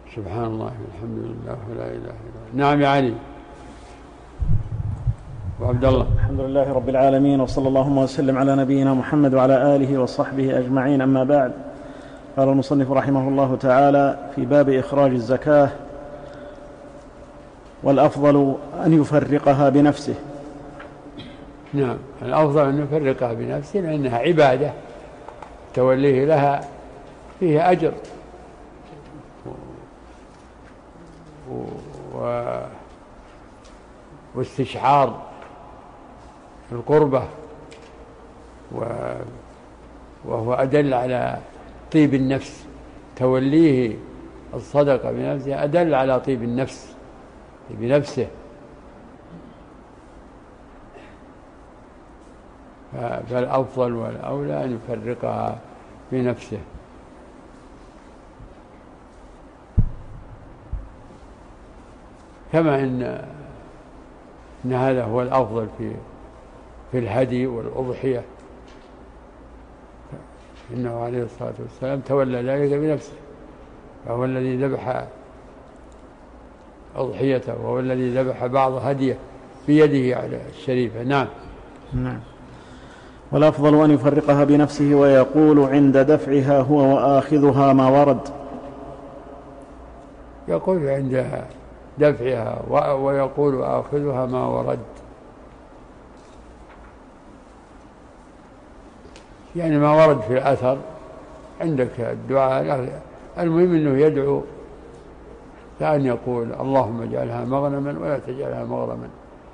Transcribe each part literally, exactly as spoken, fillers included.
سبحان الله والحمد لله ولا إله إلا الله. نعم يا علي وعبد الله. الحمد لله رب العالمين، وصلى اللهم وسلم على نبينا محمد وعلى آله وصحبه أجمعين، أما بعد. قال المصنف رحمه الله تعالى في باب إخراج الزكاة: والأفضل أن يفرقها بنفسه. نعم، الأفضل أن يفرقها بنفسه لأنها عبادة توليه لها فيه أجر و... واستشعار القربة، و... وهو أدل على طيب النفس. توليه الصدقة بنفسه أدل على طيب النفس بنفسه، فالأفضل والأولى أن يفرقها بنفسه. كما إن, إن هذا هو الأفضل في في الهدي والأضحية، إنه عليه الصلاة والسلام تولى ذلك بنفسه، فهو الذي ذبح أضحيته، وهو الذي ذبح بعض هديه بيده على الشريفة. نعم. نعم. والأفضل أن يفرقها بنفسه، ويقول عند دفعها هو وآخذها ما ورد. يقول عند دفعها ويقول آخذها ما ورد، يعني ما ورد في الأثر. عندك الدعاء، المهم أنه يدعو، كأن يقول اللهم اجعلها مغنما ولا تجعلها مغرما.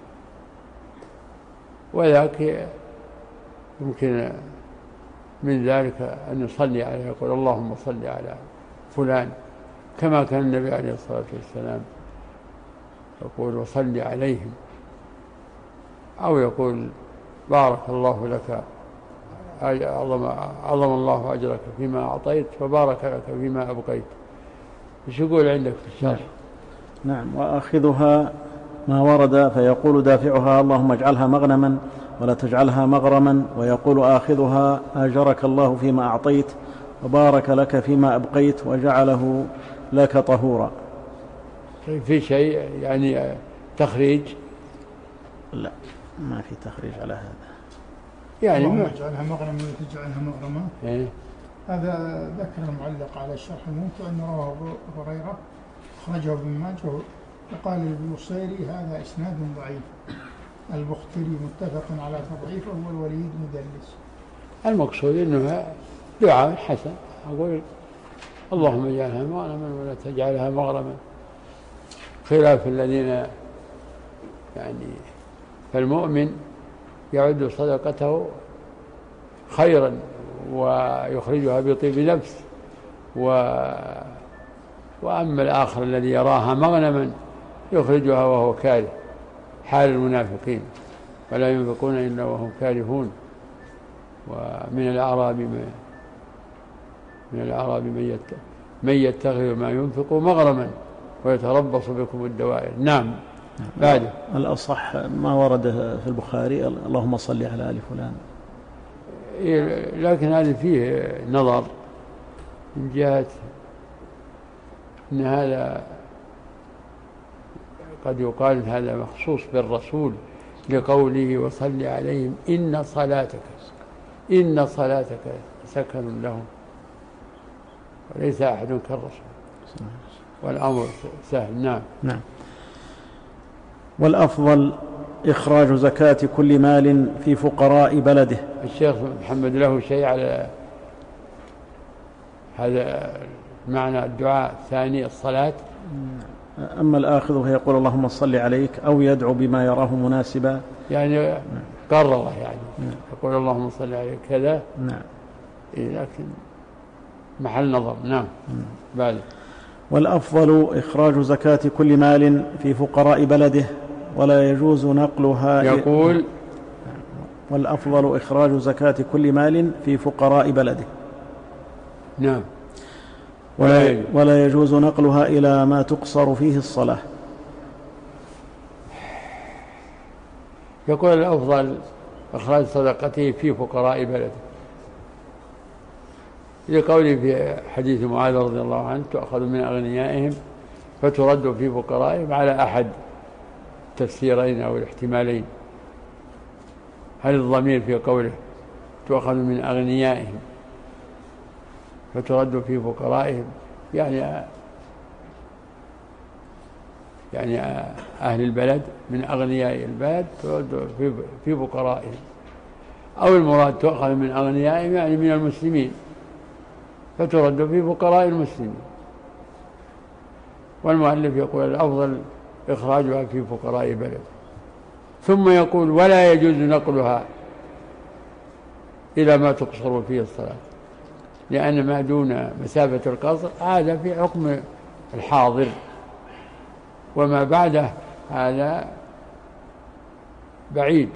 وذاك يمكن من ذلك أن يصلي عليه، يقول اللهم صل على فلان، كما كان النبي عليه الصلاة والسلام يقول وصل عليهم، أو يقول بارك الله لك، عظم, عظم الله أجرك فيما أعطيت وبارك لك فيما أبقيت. إيش يقول عندك في الشرح؟ نعم. وآخذها ما ورد، فيقول دافعها اللهم اجعلها مغنما ولا تجعلها مغرما، ويقول آخذها آجرك الله فيما أعطيت وبارك لك فيما أبقيت وجعله لك طهورا. في شيء يعني تخريج؟ لا، ما في تخريج على هذا. يعني اللهم اجعلها مغرما ولا تجعلها مغرما. إيه؟ هذا ذكر المعلق على الشرح الممتع أن رواه أبو هريرة أخرجه ابن ماجه، وقال البوصيري هذا إسناد ضعيف. البختري متفق على تضعيفه، هو الوليد مدلس. المقصود أنه دعاء حسن، أقول اللهم اجعلها مغرما ولا تجعلها مغرما، خلاف الذين يعني. فالمؤمن يعد صدقته خيرا ويخرجها بطيب نفس، و... وأما الآخر الذي يراها مغنما يخرجها وهو كاره، حال المنافقين، ولا ينفقون إلا وهم كارهون. ومن الأعراب من من الأعراب من من يتخذ ما ينفق مغرما ويتربص بكم الدوائر. نعم. بعده الأصح ما ورد في البخاري اللهم صل على آل فلان، لكن هذا فيه نظر من جهة أن هذا قد يقال هذا مخصوص بالرسول لقوله وصل عليهم إن صلاتك إن صلاتك سكن لهم، وليس أحد كالرسول، والأمر سهل. نعم. نعم. والأفضل إخراج زكاة كل مال في فقراء بلده. الشيخ محمد له شيء على هذا معنى الدعاء الثاني الصلاة؟ أما الآخذ فيقول اللهم صل عليك، أو يدعو بما يراه مناسبا، يعني قرره يعني يقول اللهم صل عليك كذا. نعم. إيه، لكن محل نظر. نعم. بعد والأفضل إخراج زكاة كل مال في فقراء بلده، ولا يجوز نقلها. يقول والأفضل إخراج زكاة كل مال في فقراء بلده. نعم. ولا, ولا يجوز نقلها إلى ما تقصر فيه الصلاة. يقول الأفضل إخراج صدقته في فقراء بلده، لقوله في حديث معاذ رضي الله عنه تؤخذ من أغنيائهم فترد في فقرائهم على أحد التفسيرين أو الاحتمالين. هل الضمير في قوله تؤخذ من أغنيائهم فترد في فقرائهم يعني يعني أهل البلد من أغنياء البلد ترد في فقرائهم، أو المراد تؤخذ من أغنيائهم يعني من المسلمين فترد في فقراء المسلمين. والمؤلف يقول الأفضل إخراجها في فقراء بلد، ثم يقول ولا يجوز نقلها إلى ما تقصر فيه الصلاة، لأن ما دون مسافة القصر هذا في حكم الحاضر، وما بعده هذا بعيد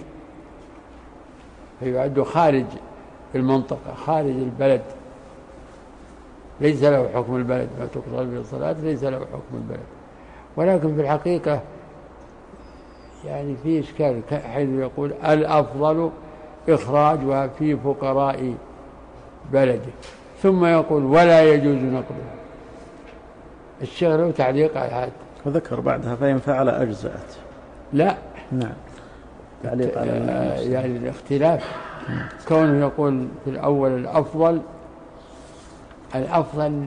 فيعد خارج المنطقة خارج البلد، ليس له حكم البلد. ما تقصر به الصلاة ليس له حكم البلد. ولكن في الحقيقة يعني في إشكال حيث يقول الأفضل إخراجها في فقراء بلده، ثم يقول ولا يجوز نقلها. الشيخ له تعليق على هذا وذكر بعدها فإن فعل أجزأت. لا نعم تعليق على يعني الاختلاف كونه يقول في الأول الأفضل الأفضل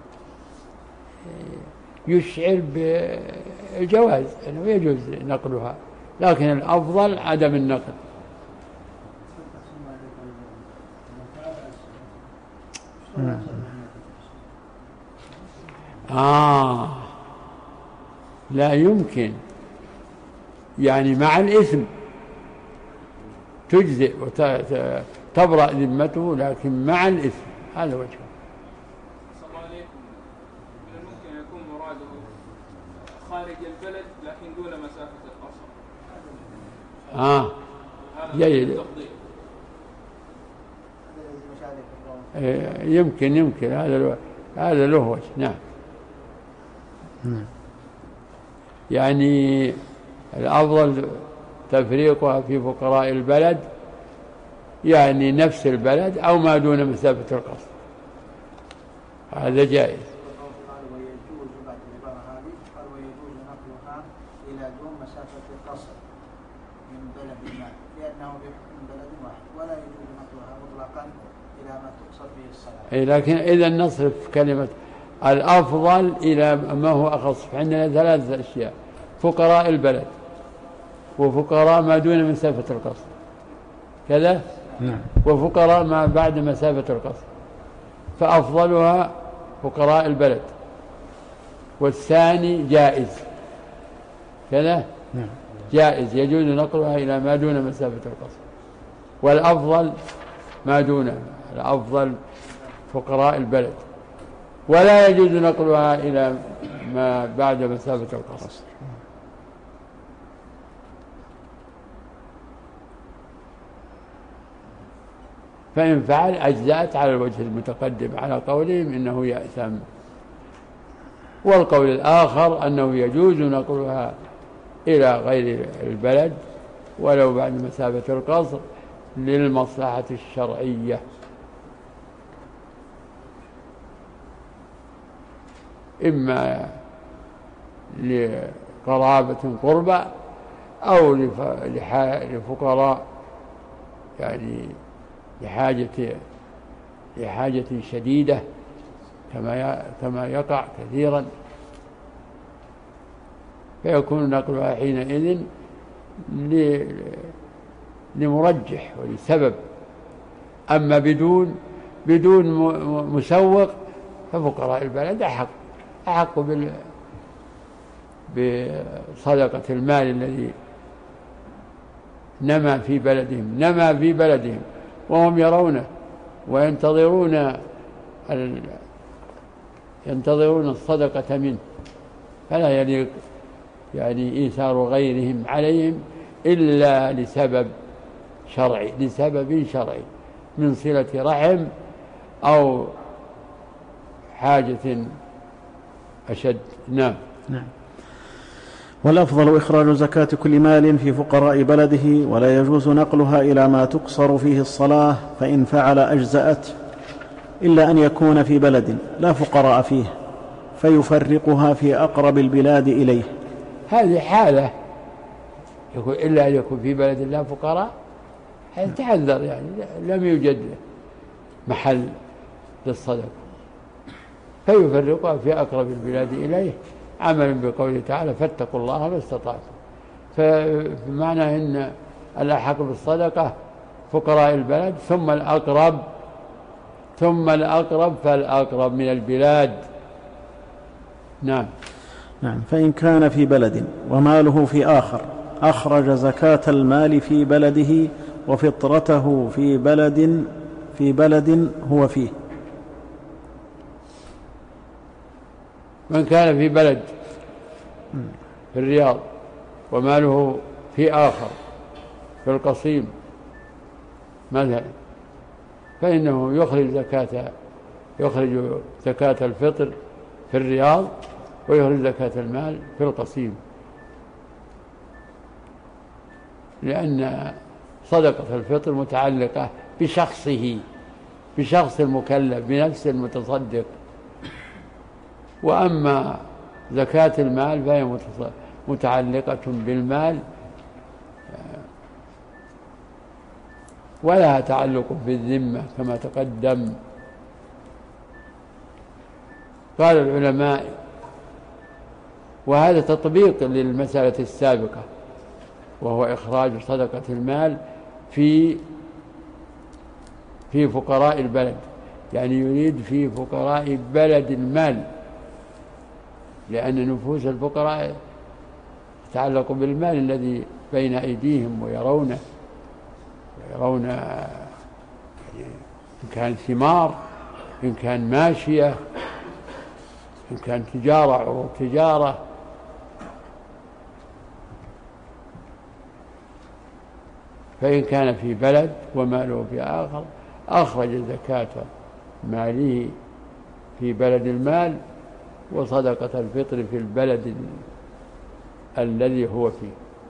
يشعر بالجواز أنه يجوز نقلها، لكن الأفضل عدم النقل. آه لا يمكن، يعني مع الإثم تجزئ وتبرأ ذمته، لكن مع الإثم هذا وجهه. من الممكن يكون مراده خارج البلد لكن دون مسافة القصر. آه جيد. يمكن يمكن هذا هذا له وجه. نعم. يعني الأفضل تفريقها في فقراء البلد، يعني نفس البلد أو ما دون مسافة القصر، هذا جائز. قال ويجوز بعد العبارة هذه قال ويجوز نقلها إلى دون مسافة القصر من بلد ما، لأنه بحكم بلد واحد، ولا يجوز نقلها مطلقا إلى ما تقصر به الصلاة. لكن إذا نصرف كلمة الأفضل إلى ما هو أخص. عندنا ثلاثة أشياء: فقراء البلد، وفقراء ما دون مسافة القصر كذا، نعم، وفقراء ما بعد مسافة القصر. فأفضلها فقراء البلد، والثاني جائز كذا، نعم، جائز يجوز نقلها إلى ما دون مسافة القصر. والأفضل ما دون، الأفضل فقراء البلد، ولا يجوز نقلها إلى ما بعد مسافة القصر. فإن فعل أجزأت على الوجه المتقدم على قولهم إنه يأثم. والقول الآخر أنه يجوز نقلها إلى غير البلد ولو بعد مسافة القصر للمصلحة الشرعية، إما لقرابة قربى أو لفقراء يعني لحاجة لحاجة شديدة كما كما يقع كثيرا، فيكون نقلها حينئذ لمرجح ولسبب. أما بدون بدون مسوق ففقراء البلد أحق أحق بصدقة المال الذي نما في بلدهم نما في بلدهم وهم يرونه وينتظرون ال... ينتظرون الصدقة منه، فلا يليق يعني إيثار غيرهم عليهم إلا لسبب شرعي لسبب شرعي من صلة رحم أو حاجة أشد. نعم. نعم. والأفضل إخراج زكاة كل مال في فقراء بلده، ولا يجوز نقلها إلى ما تقصر فيه الصلاة، فإن فعل أجزأت. إلا أن يكون في بلد لا فقراء فيه فيفرقها في أقرب البلاد إليه. هذه حالة، يقول إلا أن يكون في بلد لا فقراء، هذا تحذر، يعني لم يوجد محل للصدقة، فيفرقها في أقرب البلاد إليه عملا بقوله تعالى فاتقوا الله ما استطعتم. فمعنى أن الأحق بالصدقة فقراء البلد ثم الأقرب ثم الأقرب فالأقرب من البلاد. نعم. نعم. فإن كان في بلد وماله في آخر أخرج زكاة المال في بلده وفطرته في بلد في بلد هو فيه. من كان في بلد في الرياض وماله في آخر في القصيم مثلا، فإنه يخرج زكاة يخرج زكاة الفطر في الرياض ويخرج زكاة المال في القصيم، لأن صدقة الفطر متعلقة بشخصه، بشخص المكلف، بنفس المتصدق. وأما زكاة المال فهي متعلقة بالمال ولها تعلق بالذمة كما تقدم. قال العلماء، وهذا تطبيق للمسألة السابقة، وهو إخراج صدقة المال في في فقراء البلد، يعني يريد في فقراء بلد المال، لأن نفوس الفقراء تتعلق بالمال الذي بين أيديهم ويرونه ويرون إن كان ثمار، إن كان ماشية، إن كان تجارة، عروض تجارة. فإن كان في بلد وماله في آخر أخرج زكاة ماله في بلد المال وصدقة الفطر في البلد الذي هو فيه.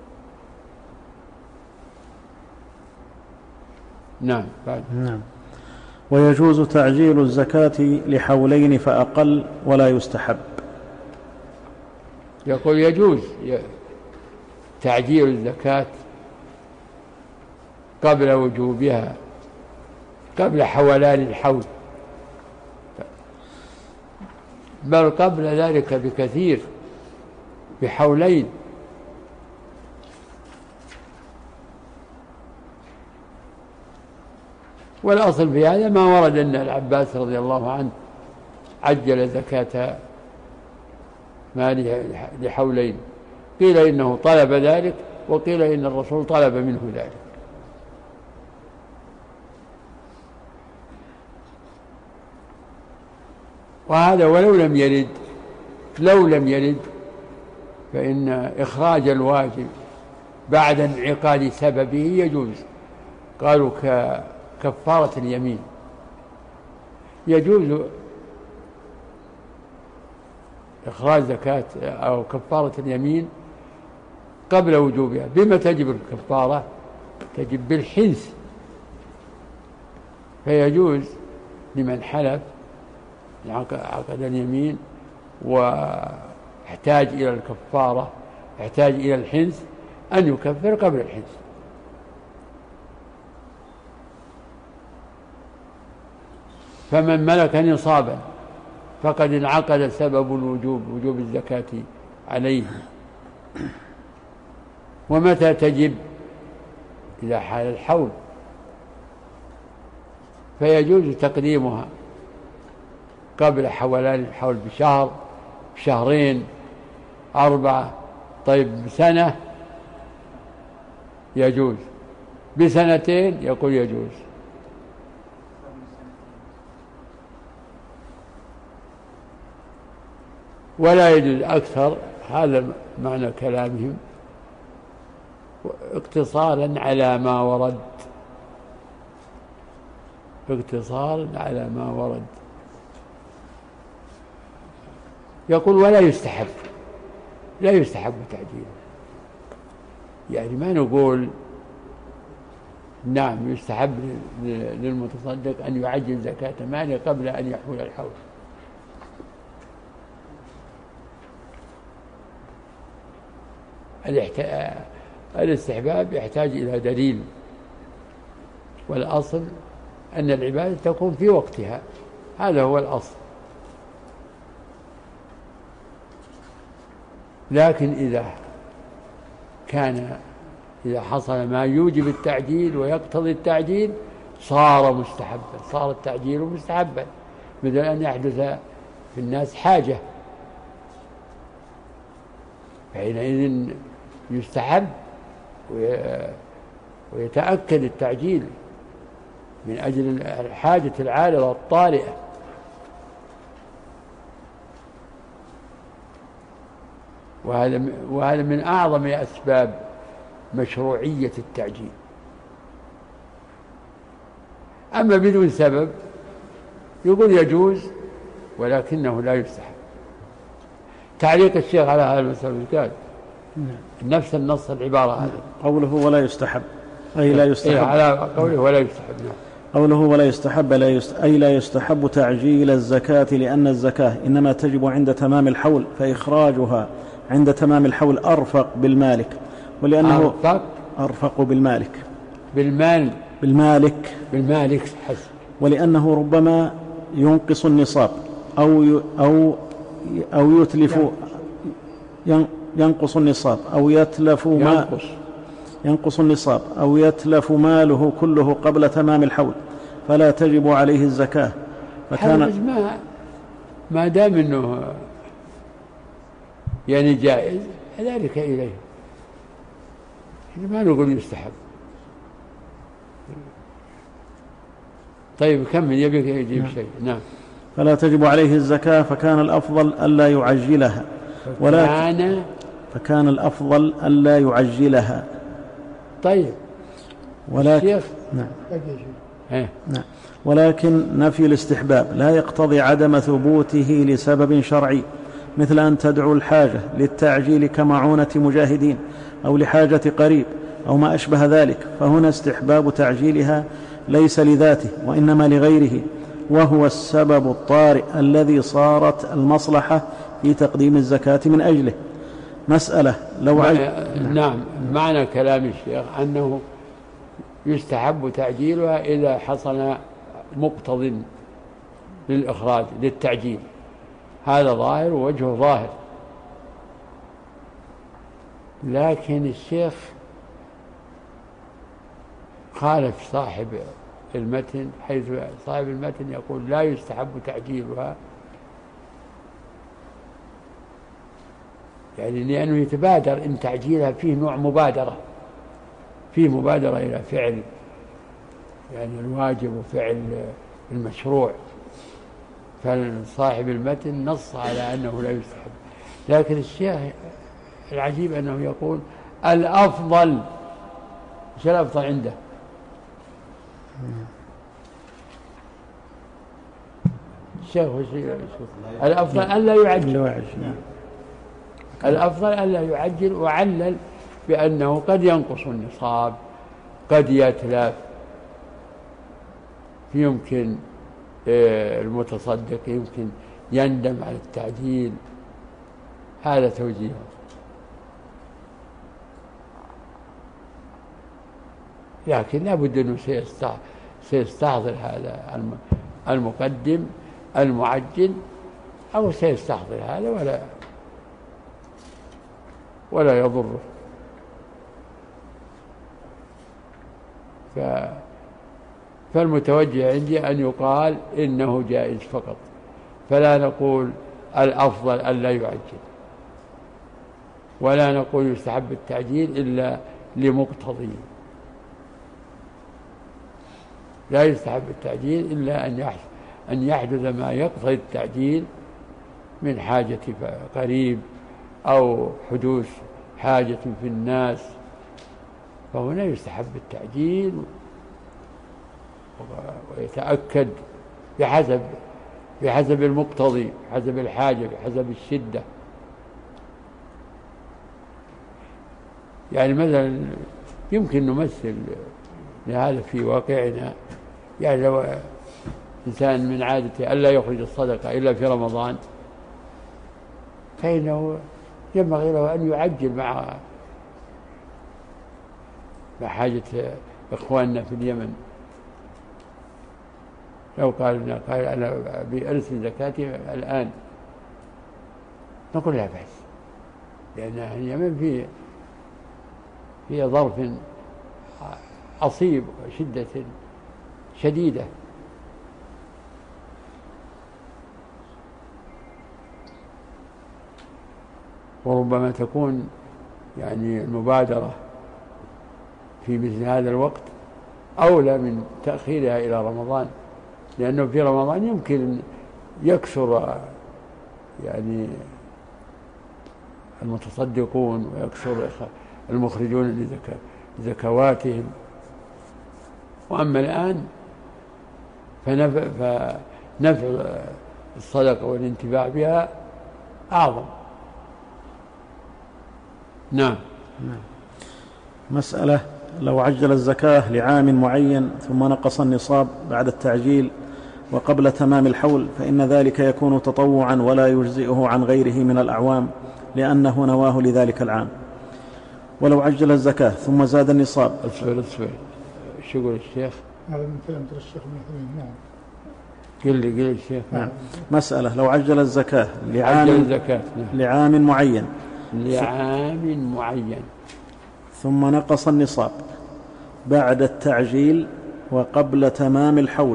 نعم. بعد. نعم. ويجوز تعجيل الزكاة لحولين فأقل ولا يستحب. يقول يجوز تعجيل الزكاة قبل وجوبها، قبل حولان الحول، بل قبل ذلك بكثير، بحولين. والأصل في هذا ما ورد أن العباس رضي الله عنه عجل زكاة ماله لحولين، قيل إنه طلب ذلك وقيل إن الرسول طلب منه ذلك. وهذا ولو لم يرد لو لم يرد فإن إخراج الواجب بعد انعقاد سببه يجوز. قالوا ككفارة اليمين، يجوز إخراج زكاة أو كفارة اليمين قبل وجوبها. بما تجب الكفارة؟ تجب بالحنث، فيجوز لمن حلف عقد اليمين واحتاج إلى الكفارة، احتاج إلى الحنث، أن يكفر قبل الحنث. فمن ملك نصابا فقد انعقد سبب الوجوب، وجوب الزكاة عليه. ومتى تجب؟ إذا حال الحول، فيجوز تقديمها قبل حولان الحول بشهر، بشهرين، أربعة. طيب بسنة يجوز، بسنتين يقول يجوز. ولا يجوز أكثر. هذا معنى كلامهم، اقتصارا على ما ورد، اقتصارا على ما ورد. يقول ولا يستحب، لا يستحب تعجيله. يعني ما نقول نعم يستحب للمتصدق أن يعجل زكاة ماله قبل أن يحول الحول. الاستحباب يحتاج إلى دليل، والأصل أن العبادة تكون في وقتها، هذا هو الأصل. لكن إذا كان إذا حصل ما يوجب التعجيل ويقتضي التعجيل صار مستحبا، صار التعجيل مستحبا، مثل أن يحدث في الناس حاجة، حينئذ يستحب ويتأكد التعجيل من أجل الحاجة العارضة الطارئة. وهذا وهذا من أعظم أسباب مشروعية التعجيل. أما بدون سبب يقول يجوز ولكنه لا يستحب. تعليق الشيخ على هذا المسألة قال نفس النص العبارة هذه، قوله ولا يستحب أي لا يستحب، إيه على قوله ولا يستحب. نعم. قوله ولا يستحب لا يست... أي لا يستحب تعجيل الزكاة، لأن الزكاة إنما تجب عند تمام الحول، فإخراجها عند تمام الحول أرفق بالمالك، ولأنه أرفق, أرفق بالمالك بالمال بالمالك بالمالك حسن، ولأنه ربما ينقص النصاب أو ي... أو أو يتلف ين... ينقص النصاب أو يتلف ما ينقص ينقص النصاب أو يتلف ماله كله قبل تمام الحول، فلا تجب عليه الزكاة. فكان ما ما دام انه يعني جائز ذلك اليه، ما نقول يستحب. طيب كمل، يبيك يجيب شيء. نعم. فلا تجب عليه الزكاة، فكان الأفضل ألا يعجلها، ولكن فكان الأفضل ألا يعجلها. طيب ولكن نعم. نعم. ولكن نفي الاستحباب لا يقتضي عدم ثبوته لسبب شرعي، مثل أن تدعو الحاجة للتعجيل كمعونة مجاهدين أو لحاجة قريب أو ما أشبه ذلك، فهنا استحباب تعجيلها ليس لذاته وإنما لغيره، وهو السبب الطارئ الذي صارت المصلحة في تقديم الزكاة من أجله. مسألة لو عج... نعم. نعم. معنى كلام الشيخ أنه يستحب تعجيلها إذا حصل مقتض للإخراج للتعجيل، هذا ظاهر ووجهه ظاهر. لكن الشيخ خالف صاحب المتن، حيث صاحب المتن يقول لا يستحب تعجيلها، يعني لأنه يتبادر إن تعجيلها فيه نوع مبادرة، فيه مبادرة إلى فعل يعني الواجب وفعل المشروع، فصاحب المتن نص على أنه لا يستحب. لكن الشيخ العجيب أنه يقول الأفضل. ايش الأفضل عنده؟ الشيخ الأفضل ألا يعجل، الأفضل ألا يعجل، وعلل بأنه قد ينقص النصاب، قد يتلف، يمكن المتصدق يمكن يندم على التعجيل، هذا توجيهه. لكن لا بد أنه سيستحضر هذا المقدم المعجل، أو سيستحضر هذا ولا ولا يضره. ف فالمتوجه عندي أن يقال إنه جائز فقط، فلا نقول الأفضل أن لا يعجل، ولا نقول يستحب التعجيل إلا لمقتضي، لا يستحب التعجيل إلا أن يحدث أن يحدث ما يقتضي التعجيل من حاجة قريب أو حدوث حاجة في الناس، فهنا يستحب التعجيل ويتأكد بحسب بحسب المقتضي، بحسب الحاجة، بحسب الشدة. يعني مثلا يمكن نمثل لهذا في واقعنا يعني لو إنسان من عادته ألا يخرج الصدقة إلا في رمضان فإنه ينبغي له أن يعجل مع مع حاجة إخواننا في اليمن. لو قال لنا قال أنا بأرسل زكاتي الآن نقول لا بأس، لأن اليمن في في ظرف عصيب وشدة شديدة. وربما تكون يعني المبادرة في مثل هذا الوقت أولى من تأخيرها إلى رمضان، لأنه في رمضان يمكن يكثر يعني المتصدقون ويكثر المخرجون لزكواتهم. وأما الآن فنفع, فنفع الصدقة والانتفاع بها أعظم. نعم. مسألة: لو عجل الزكاة لعام معين ثم نقص النصاب بعد التعجيل وقبل تمام الحول فإن ذلك يكون تطوعا ولا يجزئه عن غيره من الأعوام لأنه نواه لذلك العام. ولو عجل الزكاة ثم زاد النصاب. أصبر أصبر شو يقول الشيخ؟ هذا من كلمة الشيخ مثلا. نعم. قل لي قل الشيخ. نعم. مسألة: لو عجل الزكاة لعام عجل الزكاة لعام معين لعام معين ثم نقص النصاب بعد التعجيل وقبل تمام الحول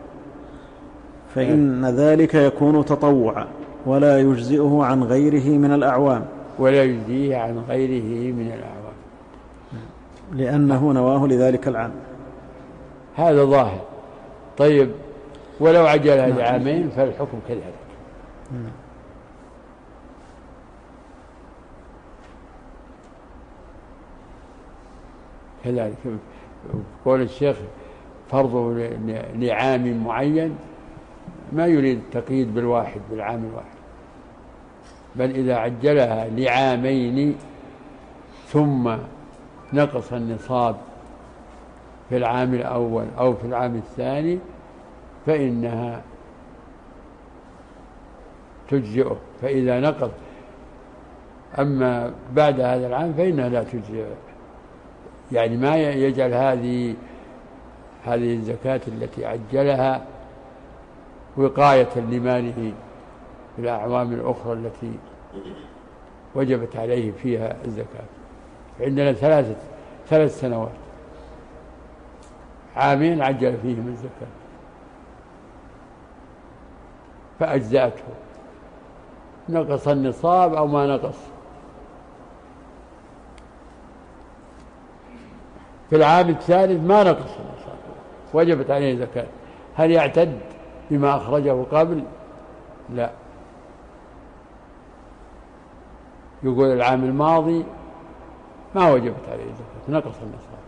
فإن ذلك يكون تطوعا ولا يجزئه عن غيره من الأعوام. ولا يجزيه عن غيره من الأعوام لأنه نواه لذلك العام. هذا ظاهر. طيب ولو عجلها لعامين فالحكم كذلك. كذلك قول الشيخ فرضه لعام معين ما يريد التقييد بالواحد بالعام الواحد، بل إذا عجلها لعامين ثم نقص النصاب في العام الأول أو في العام الثاني فإنها تجزئه. فإذا نقص أما بعد هذا العام فإنها لا تجزئه، يعني ما يجعل هذه هذه الزكاة التي عجلها وقاية لماله في الأعوام الأخرى التي وجبت عليه فيها الزكاة. عندنا ثلاثة ثلاث سنوات، عامين عجل فيهم الزكاة فأجزأته، نقص النصاب أو ما نقص. في العام الثالث ما نقص النصاب وجبت عليه زكاة، هل يعتد بما أخرجه قبل؟ لا، يقول العام الماضي ما وجبت عليه زكاة نقص النصاب.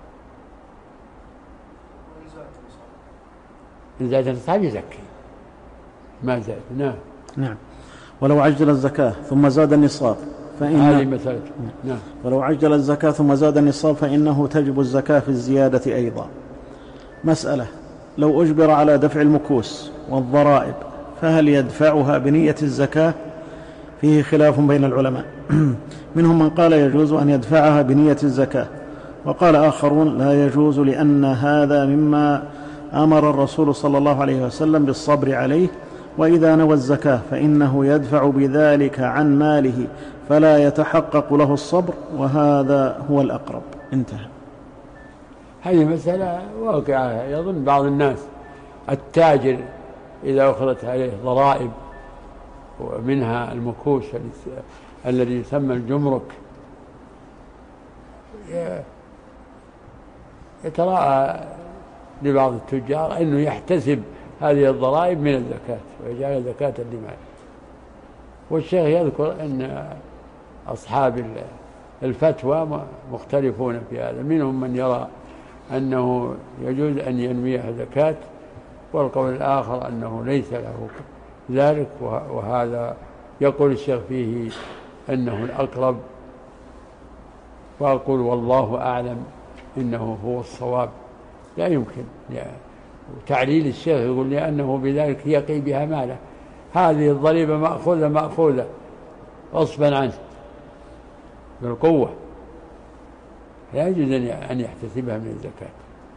إن زاد النصاب يزكي ما زاد. نعم. نعم. ولو عجل الزكاة ثم زاد النصاب فإن هذه مسألة. نعم. ولو عجل الزكاة ثم زاد النصاب فإنه تجب الزكاة في الزيادة أيضا. مسألة: لو أجبر على دفع المكوس والضرائب فهل يدفعها بنية الزكاة؟ فيه خلاف بين العلماء، منهم من قال يجوز أن يدفعها بنية الزكاة، وقال آخرون لا يجوز لأن هذا مما أمر الرسول صلى الله عليه وسلم بالصبر عليه، وإذا نوى الزكاة فإنه يدفع بذلك عن ماله فلا يتحقق له الصبر، وهذا هو الأقرب. انتهى. هذه مسألة واقعة يظن بعض الناس. التاجر إذا أخذت عليه ضرائب ومنها المكوس الذي يسمى الجمرك يتراءى لبعض التجار أنه يحتسب هذه الضرائب من الزكاة ويجعل زكاة لمال. والشيخ يذكر أن أصحاب الفتوى مختلفون في هذا، منهم من يرى أنه يجوز أن ينويها زكاة، والقول الآخر أنه ليس له ذلك، وهذا يقول الشيخ فيه أنه الأقرب، وأقول والله أعلم إنه هو الصواب، لا يمكن. وتعليل الشيخ يقول لأنه بذلك يقي بها ماله، هذه الضريبة مأخوذة مأخوذة غصبا عنه بالقوة، لا يجوز أن يحتسبها من الزكاة.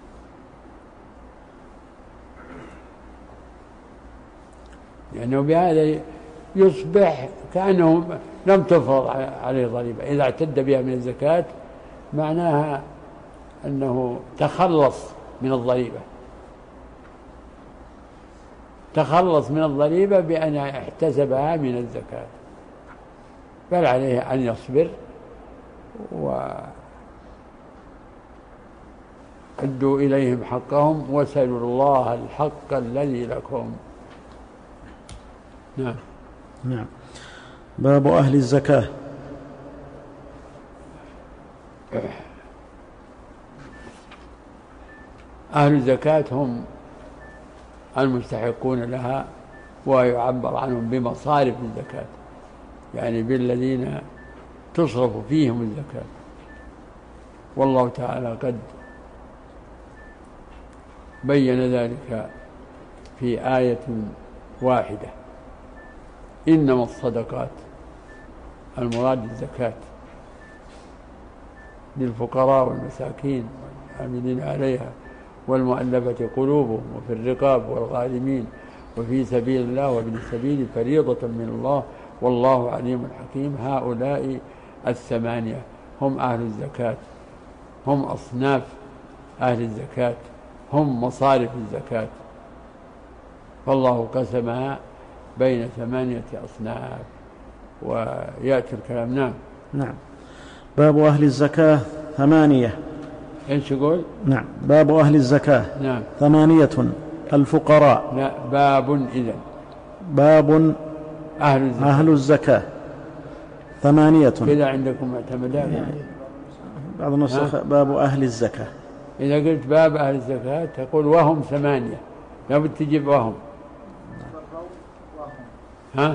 لأنه بهذا يصبح كأنه لم تفرض عليه ضريبة. إذا اعتد بها من الزكاة معناها أنه تخلص من الضريبة، تخلص من الضريبة بأن احتسبها من الزكاة، بل عليه أن يصبر وأدوا إليهم حقهم وسلوا الله الحق الذي لكم. نعم. نعم. باب أهل الزكاة. أهل الزكاة هم المستحقون لها، ويعبر عنهم بمصارف الزكاة، يعني بالذين تصرف فيهم الزكاة. والله تعالى قد بين ذلك في آية واحدة: إنما الصدقات، المراد الزكاة، للفقراء والمساكين والعاملين عليها والمؤلفة قلوبهم وفي الرقاب والغارمين وفي سبيل الله وابن السبيل فريضة من الله والله عليم حكيم. هؤلاء الثمانية هم أهل الزكاة، هم أصناف أهل الزكاة، هم مصارف الزكاة، فالله قسمها بين ثمانية أصناف. ويأتي الكلام. نعم. نعم. باب أهل الزكاة ثمانية. إيش يقول؟ نعم. باب أهل الزكاة. نعم. ثمانية: الفقراء. لا، باب إذن باب أهل الزكاة. أهل الزكاة ثمانية. كذا عندكم معتمدات؟ يعني بعض النسخ باب أهل الزكاة. إذا قلت باب أهل الزكاة تقول وهم ثمانية، لابد تجيب وهم. ها؟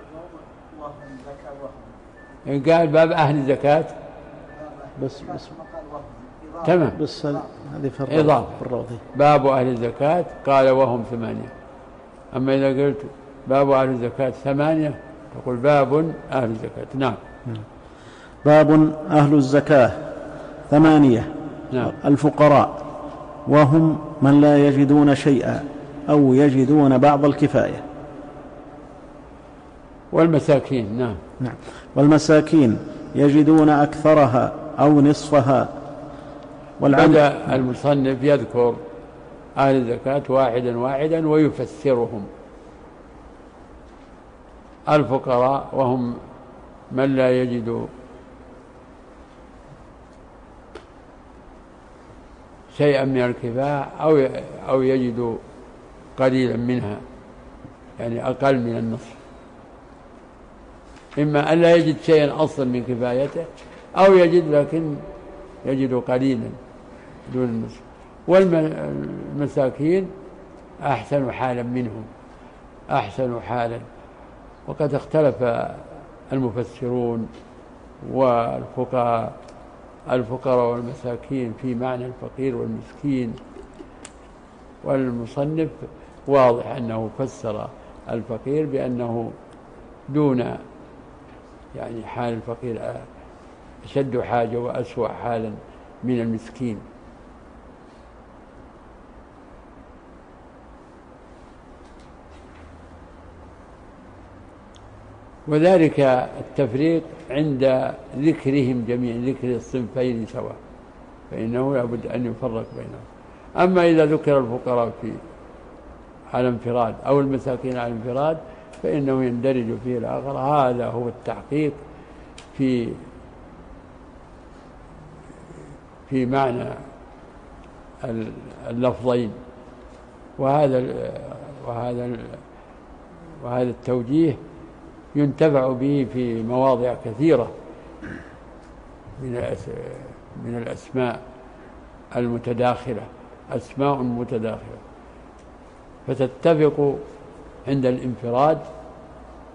إن قال باب أهل الزكاة بس بس تمام، بس هذه في إضافة. الروض. باب أهل الزكاة قال وهم ثمانية. أما إذا قلت باب أهل الزكاة ثمانية تقول باب أهل الزكاة. نعم. باب أهل الزكاة ثمانية. نعم. الفقراء وهم من لا يجدون شيئا أو يجدون بعض الكفاية. والمساكين. نعم. نعم. والمساكين يجدون أكثرها أو نصفها. بدأ المصنف يذكر أهل الزكاة واحدا واحدا ويفسرهم. الفقراء وهم من لا يجد شيئا من الكفاية أو أو يجد قليلا منها، يعني أقل من النصف. إما أن لا يجد شيئا أصلا من كفايته أو يجد لكن يجد قليلا دون النصف. والمساكين أحسن حالا منهم، أحسن حالا. وقد اختلف المفسرون والفقهاء الفقراء والمساكين في معنى الفقير والمسكين، والمصنف واضح أنه فسر الفقير بأنه دون يعني حال الفقير أشد حاجة وأسوأ حالا من المسكين. وذلك التفريق عند ذكرهم جميعا، ذكر الصنفين سواء، فإنه لابد أن يفرق بينهم. أما إذا ذكر الفقراء في على انفراد أو المساكين على انفراد فإنه يندرج فيه الآخر. هذا هو التحقيق في في معنى اللفظين. وهذا وهذا وهذا التوجيه ينتفع به في مواضع كثيرة من الأسماء المتداخلة، أسماء متداخلة فتتفق عند الانفراد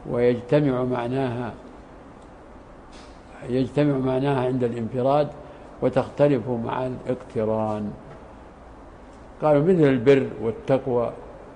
ويجتمع معناها يجتمع معناها عند الانفراد وتختلف مع الاقتران. قالوا مثل البر والتقوى.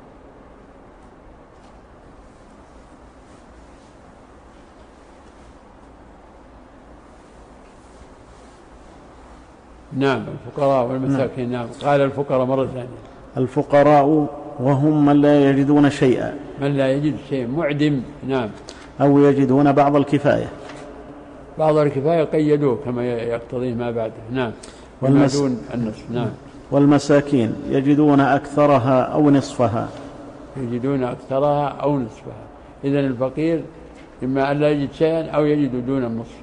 نعم الفقراء والمساكين. نعم قال الفقراء مرة ثانية. الفقراء وهم من لا يجدون شيئا، من لا يجد شيء معدم. نعم أو يجدون بعض الكفاية. بعض الكفاية قيدوه كما يقتضيه ما بعده. نعم والمس... دون النصف. نعم والمساكين يجدون أكثرها أو نصفها. يجدون أكثرها أو نصفها. إذن الفقير إما أن لا يجد شيئا أو يجد دون النصف.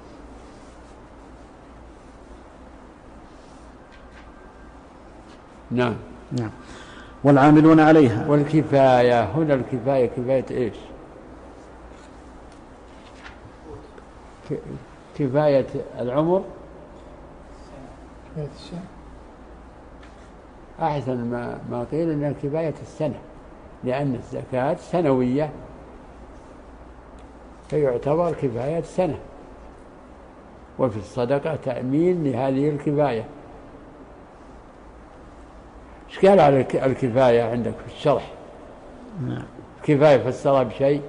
نعم. نعم. والعاملون عليها. والكفاية هنا الكفاية كفاية إيش؟ كفاية العمر. كفاية السنة. أحسن ما ما قيل أنها كفاية السنة، لأن الزكاة سنوية فيعتبر كفاية سنة، وفي الصدقة تأمين لهذه الكفاية. إيش قال على الكفاية عندك في الشرح؟ نعم. كفاية فسرها بشيء.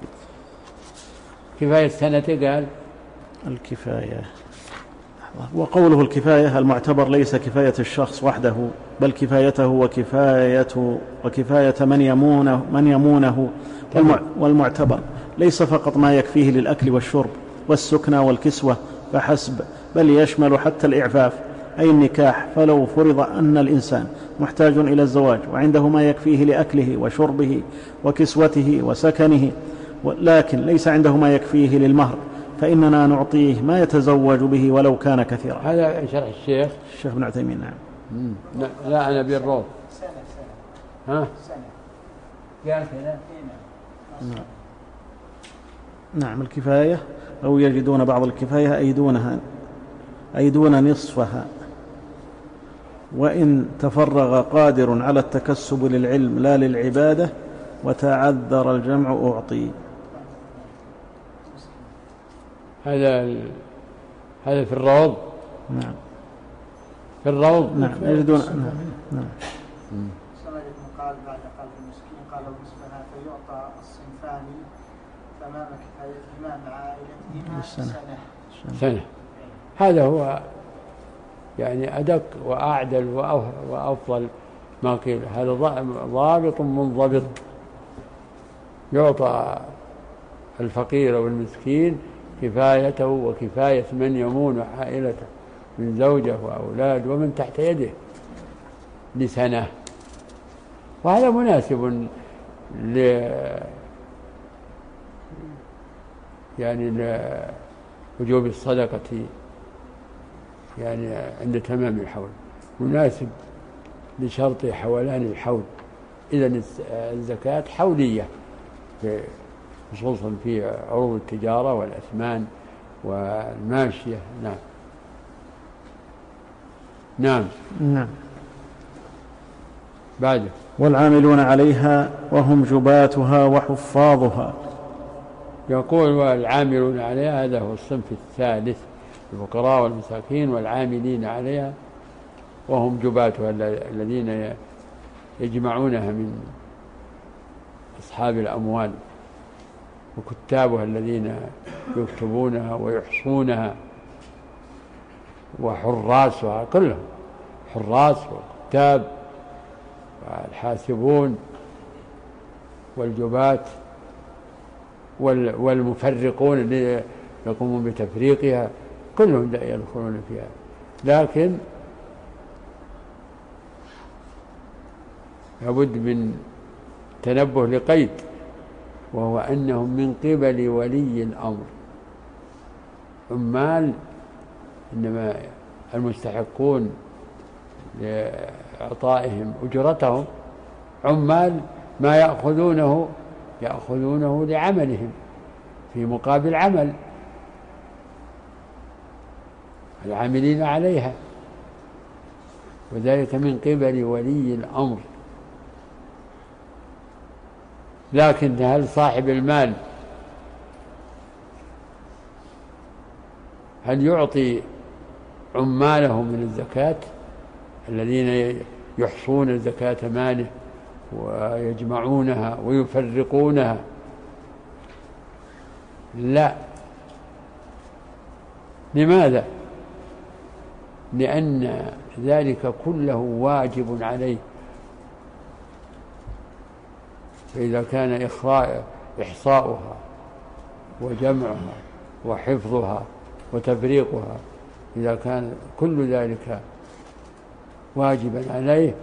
كفاية سنة قال الكفاية، وقوله الكفاية المعتبر ليس كفاية الشخص وحده، بل كفايته وكفاية وكفاية من يمونه من يمونه والمعتبر ليس فقط ما يكفيه للأكل والشرب والسكنى والكسوة فحسب، بل يشمل حتى الإعفاف أي النكاح. فلو فرض أن الإنسان محتاج إلى الزواج وعنده ما يكفيه لأكله وشربه وكسوته وسكنه، لكن ليس عنده ما يكفيه للمهر، فإننا نعطيه ما يتزوج به ولو كان كثيرا. هذا شرح الشيخ الشيخ ابن عثيمين. نعم. لا, لا أنا بالروض. سنة سنة. ها سنة. قال كذا. نعم. نعم الكفاية أو يجدون بعض الكفاية أي دونها أي دون نصفها، وإن تفرغ قادر على التكسب للعلم لا للعبادة وتعذر الجمع أعطي. هذا ال... هذا في الروض. نعم في الروض. نعم يجدون. نعم. نعم. قال بعد قال المسكين قال نصفها فيعطى الصنفان تمام كفايتهما مع عائلتهما سنة. سنة. هذا هو يعني أدق وأعدل وأفضل ما قيل. هذا ضابط منضبط. يعطى الفقير والمسكين كفايته وكفاية من يمون عائلته من زوجه وأولاد ومن تحت يده لسنة. وهذا مناسب ل يعني لوجوب الصدقة يعني عند تمام الحول، مناسب لشرط حولان الحول. إذن الزكاة حولية خصوصا في عروض التجارة والأثمان والماشية. نعم. نعم. نعم. بعده والعاملون عليها وهم جباتها وحفاظها. يقول والعاملون عليها هذا هو الصنف الثالث، الفقراء والمساكين والعاملين عليها وهم جباتها الذين يجمعونها من أصحاب الأموال وكتابها الذين يكتبونها ويحصونها وحراسها كلهم، حراس وكتاب والحاسبون والجبات والمفرقون الذين يقومون بتفريقها كلهم يدخلون فيها. لكن لابد من تنبه لقيد، وهو أنهم من قبل ولي الأمر. عمال إنما المستحقون لإعطائهم أجرتهم عمال ما يأخذونه يأخذونه لعملهم في مقابل عمل، العاملين عليها، وذلك من قبل ولي الأمر. لكن هل صاحب المال هل يعطي عماله من الزكاة الذين يحصون زكاة ماله ويجمعونها ويفرقونها، لا. لماذا؟ لأن ذلك كله واجب عليه، فإذا كان إحصاؤها وجمعها وحفظها وتفريقها، إذا كان كل ذلك واجبا عليه،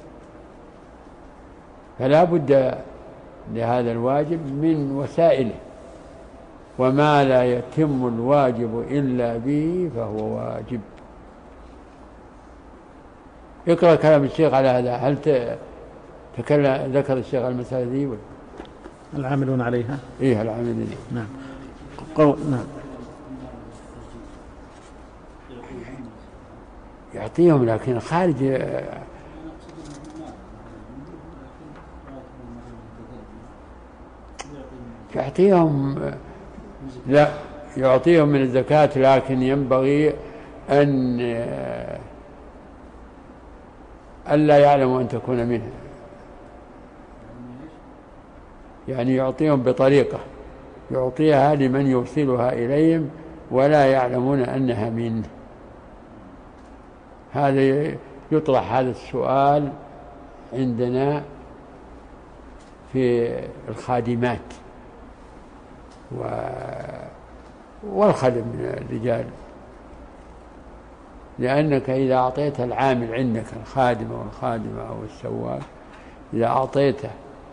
فلا بد لهذا الواجب من وسائله، وما لا يتم الواجب إلا به فهو واجب. اقرأ كلام الشيخ على هذا. هل تكلم ذكر الشيخ المسألة دي؟ العاملون عليها. إيه العاملين. نعم. قول نعم. يعطيهم لكن خارج. يعطيهم، لا يعطيهم من الزكاة، لكن ينبغي أن ألا يعلموا أن تكون منها، يعني يعطيهم بطريقة يعطيها لمن يوصلها إليهم ولا يعلمون أنها منه. هذا يطرح هذا السؤال عندنا في الخادمات والخدم من الرجال، لأنك إذا أعطيت العامل عندك الخادم أو الخادمة أو السواق، إذا أعطيته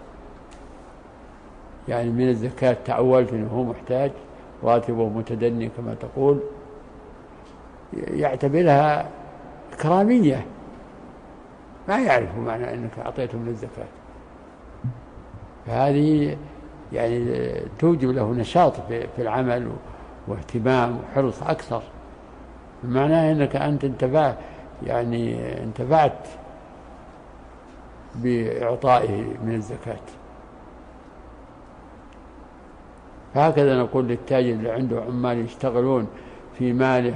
يعني من الزكاة تعولت أنه هو محتاج راتبه متدني كما تقول، يعتبرها إكرامية، ما يعرف معنى أنك أعطيته من الزكاة. فهذه يعني توجب له نشاط في العمل واهتمام وحرص أكثر، معناه أنك أنت انتفعت، يعني انتفعت بإعطائه من الزكاة. فهكذا نقول للتاجر اللي عنده عمال يشتغلون في ماله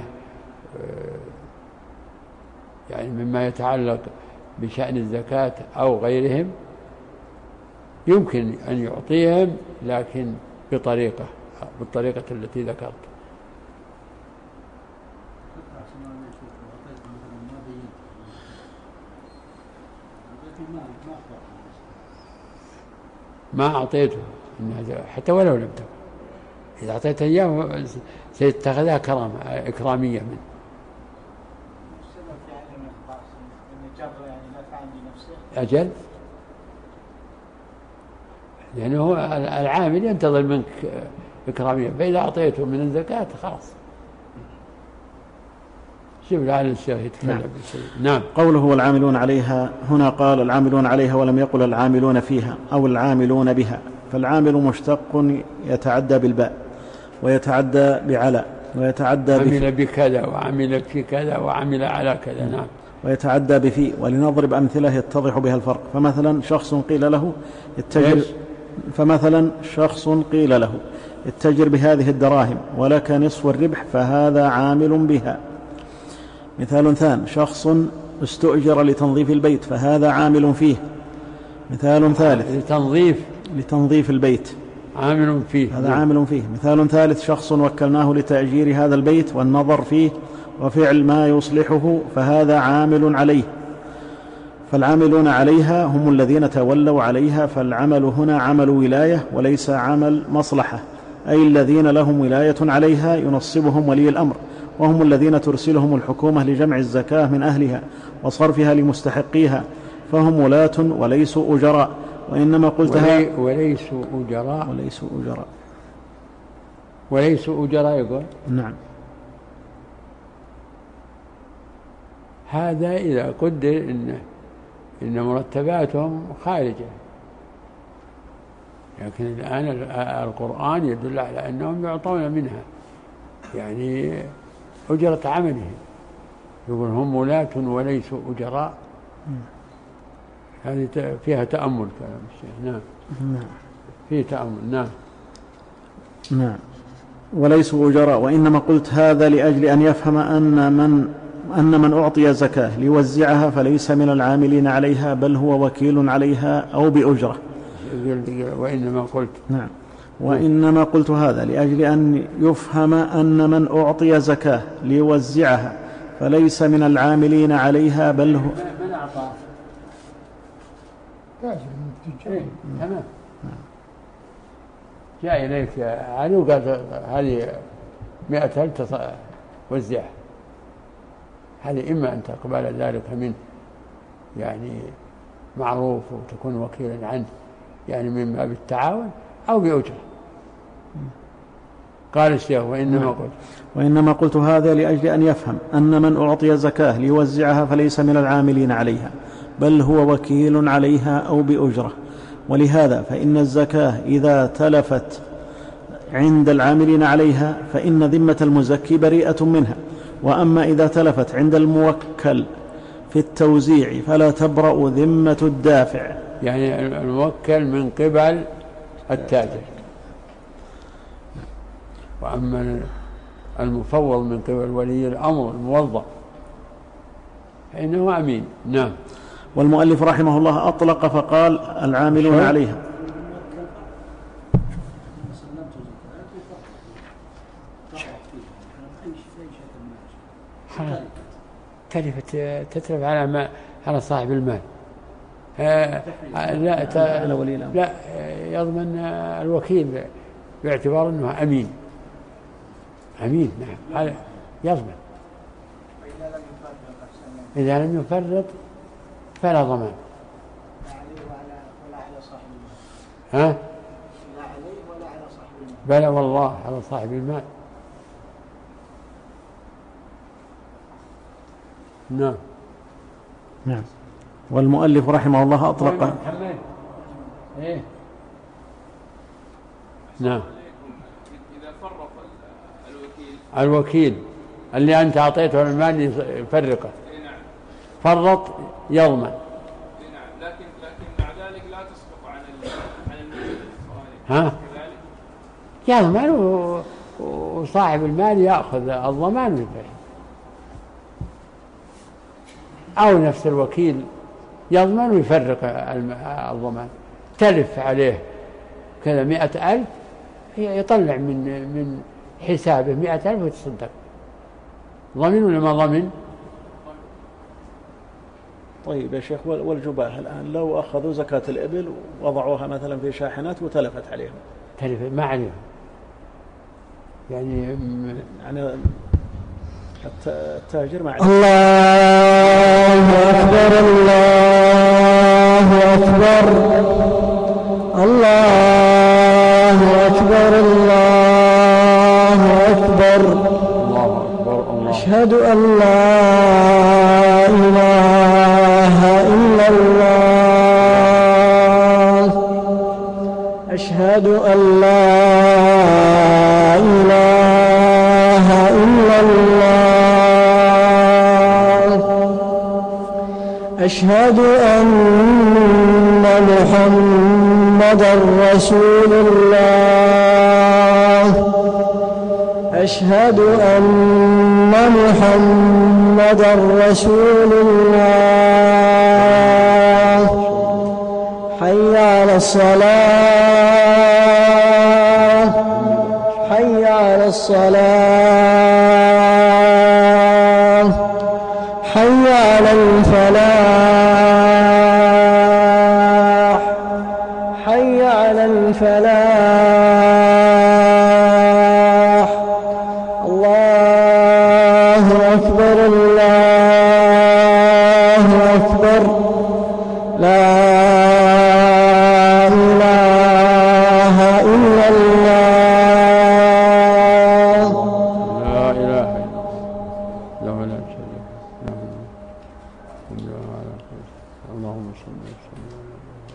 يعني مما يتعلق بشأن الزكاة أو غيرهم، يمكن أن يعطيهم لكن بطريقة بالطريقة التي ذكرت. ما أعطيته حتى ولو لم تكن، إذا أعطيته إياه سيتخذها كرامة إكرامية منه. أجل، يعني هو العامل ينتظر منك إكرامية، فإذا أعطيته من الزكاة خلاص. شوف لعل الشيخ يتكلم. نعم. نعم. قوله والعاملون عليها، هنا قال العاملون عليها ولم يقل العاملون فيها أو العاملون بها، فالعامل مشتق يتعدى بالباء ويتعدى بعلى ويتعدى عمل بكذا وعمل في كذا وعمل على كذا. نعم. ويتعدى بفي. ولنضرب أمثلة يتضح بها الفرق. فمثلا شخص قيل له اتجر فمثلا شخص قيل له اتجر بهذه الدراهم ولك نصف الربح، فهذا عامل بها. مثال ثاني شخص استؤجر لتنظيف البيت، فهذا عامل فيه. مثال ثالث لتنظيف لتنظيف البيت عامل فيه، هذا عامل فيه. مثال ثالث شخص وكلناه لتأجير هذا البيت والنظر فيه وفعل ما يصلحه، فهذا عامل عليه. فالعاملون عليها هم الذين تولوا عليها، فالعمل هنا عمل ولاية وليس عمل مصلحة، أي الذين لهم ولاية عليها ينصبهم ولي الأمر، وهم الذين ترسلهم الحكومة لجمع الزكاة من أهلها وصرفها لمستحقيها، فهم ولاة وليسوا أجراء. وإنما قلتها وليسوا أجراء وليسوا أجراء وليسوا أجراء يقول. نعم. هذا إذا قدر إن إن مرتباتهم خارجة، لكن الآن القرآن يدل على أنهم يعطون منها، يعني أجرة عملهم. يقول هم ولاة وليسوا أجراء. هذه فيها تأمل كلام الشيخ. نعم. نعم. فيه تأمل. نعم. نعم. وليسوا أجراء. وإنما قلت هذا لأجل أن يفهم أن من أن من أعطي زكاة ليوزعها فليس من العاملين عليها بل هو وكيل عليها أو بأجرة. وإنما قلت نعم وإنما قلت هذا لأجل أن يفهم أن من أعطي زكاة ليوزعها فليس من العاملين عليها بل هو من أعطاه تاجر من التجار. تمام. جاء إليك علي وقال هذه مئة ألف وزعها، هذه إما أن تقبل ذلك منه يعني معروف وتكون وكيلا عنه يعني من باب التعاون أو بأجرة. قال الشيخ وإنما قلت وإنما قلت هذا لأجل أن يفهم أن من أعطي زكاة ليوزعها فليس من العاملين عليها بل هو وكيل عليها أو بأجرة. ولهذا فإن الزكاة إذا تلفت عند العاملين عليها فإن ذمة المزكي بريئة منها، وأما إذا تلفت عند الموكل في التوزيع فلا تبرأ ذمة الدافع. يعني الموكل من قبل التاجر، وأما المفوض من قبل ولي الأمر الموظف فإنه أمين. نعم. والمؤلف رحمه الله أطلق فقال العاملون عليها. تلفت تتلف على ما على صاحب المال. آه لا ت... لا يضمن الوكيل باعتبار أنه أمين. أمين نعم هذا يضمن. إذا لم يفرط فلا ضمان. ها؟ لا عليه ولا على صاحب المال. بلى والله على صاحب المال. نعم. نعم. والمؤلف رحمه الله أطلق. إيه؟ نعم. إذا فرق الوكيل الوكيل اللي أنت أعطيته المال يفرقه فرط يضمن. نعم. لكن لكن مع ذلك لا تسقط عن عن المال. ها؟ يضمن وصاحب المال يأخذ الضمان منه، أو نفس الوكيل يضمن ويفرق الضمان. تلف عليه كذا مئة ألف يطلع من من حسابه مئة ألف ويتصدق. ضمن ولا ما ضمن؟ طيب يا شيخ والجباه الآن لو أخذوا زكاة الإبل ووضعوها مثلا في شاحنات وتلفت عليهم. تلفت ما عليهم يعني يعني التاجر مع الله أكبر الله أكبر الله أكبر الله أكبر الله أكبر الله. أشهد أن لا إله إلا الله أشهد أن لا إله إلا الله أشهد أن محمدًا رسول الله أشهد أن محمدًا رسول الله حي على الصلاة حي على الصلاة حي على الفلاح حي على الفلاح الله أكبر الله أكبر لا إله إلا الله لا إله إلا الله له لا شريك له الحمد لله على كل شيء. اللهم صل وسلم على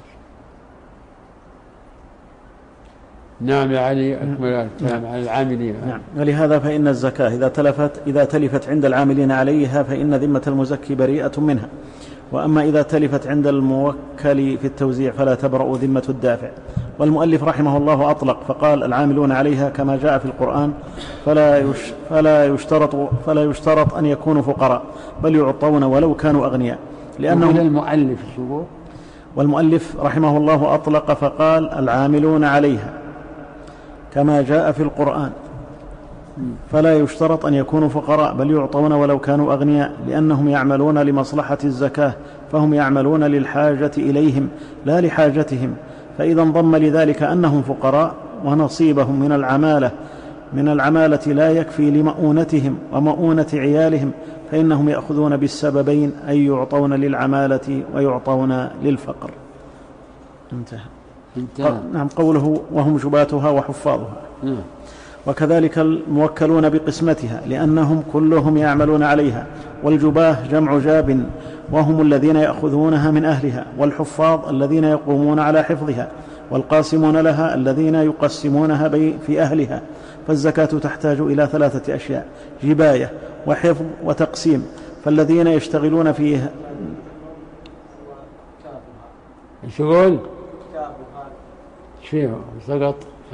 نعم يا علي أكمل الكلام عن العاملين. نعم. ولهذا فإن الزكاة إذا تلفت إذا تلفت عند العاملين عليها فإن ذمة المزكي بريئة منها، وأما إذا تلفت عند الموكل في التوزيع فلا تبرأ ذمة الدافع. والمؤلف رحمه الله أطلق فقال العاملون عليها كما جاء في القرآن فلا, يش فلا, يشترط فلا يشترط أن يكونوا فقراء بل يعطون ولو كانوا أغنياء لأنهم المؤلف شو والمؤلف رحمه الله أطلق فقال العاملون عليها كما جاء في القرآن فلا يشترط أن يكونوا فقراء بل يعطون ولو كانوا أغنياء لأنهم يعملون لمصلحة الزكاة فهم يعملون للحاجة إليهم لا لحاجتهم، فإذا انضم لذلك أنهم فقراء ونصيبهم من العمالة من العمالة لا يكفي لمؤونتهم ومؤونة عيالهم فإنهم يأخذون بالسببين أي يعطون للعمالة ويعطون للفقر. انتهى. انتهى. نعم. قوله وهم جباتها وحفاظها. م. وكذلك الموكلون بقسمتها لأنهم كلهم يعملون عليها، والجباه جمع جاب وهم الذين يأخذونها من أهلها، والحفاظ الذين يقومون على حفظها، والقاسمون لها الذين يقسمونها في أهلها. فالزكاة تحتاج إلى ثلاثة أشياء: جباية وحفظ وتقسيم. فالذين يشتغلون فيها شغل شيء سقط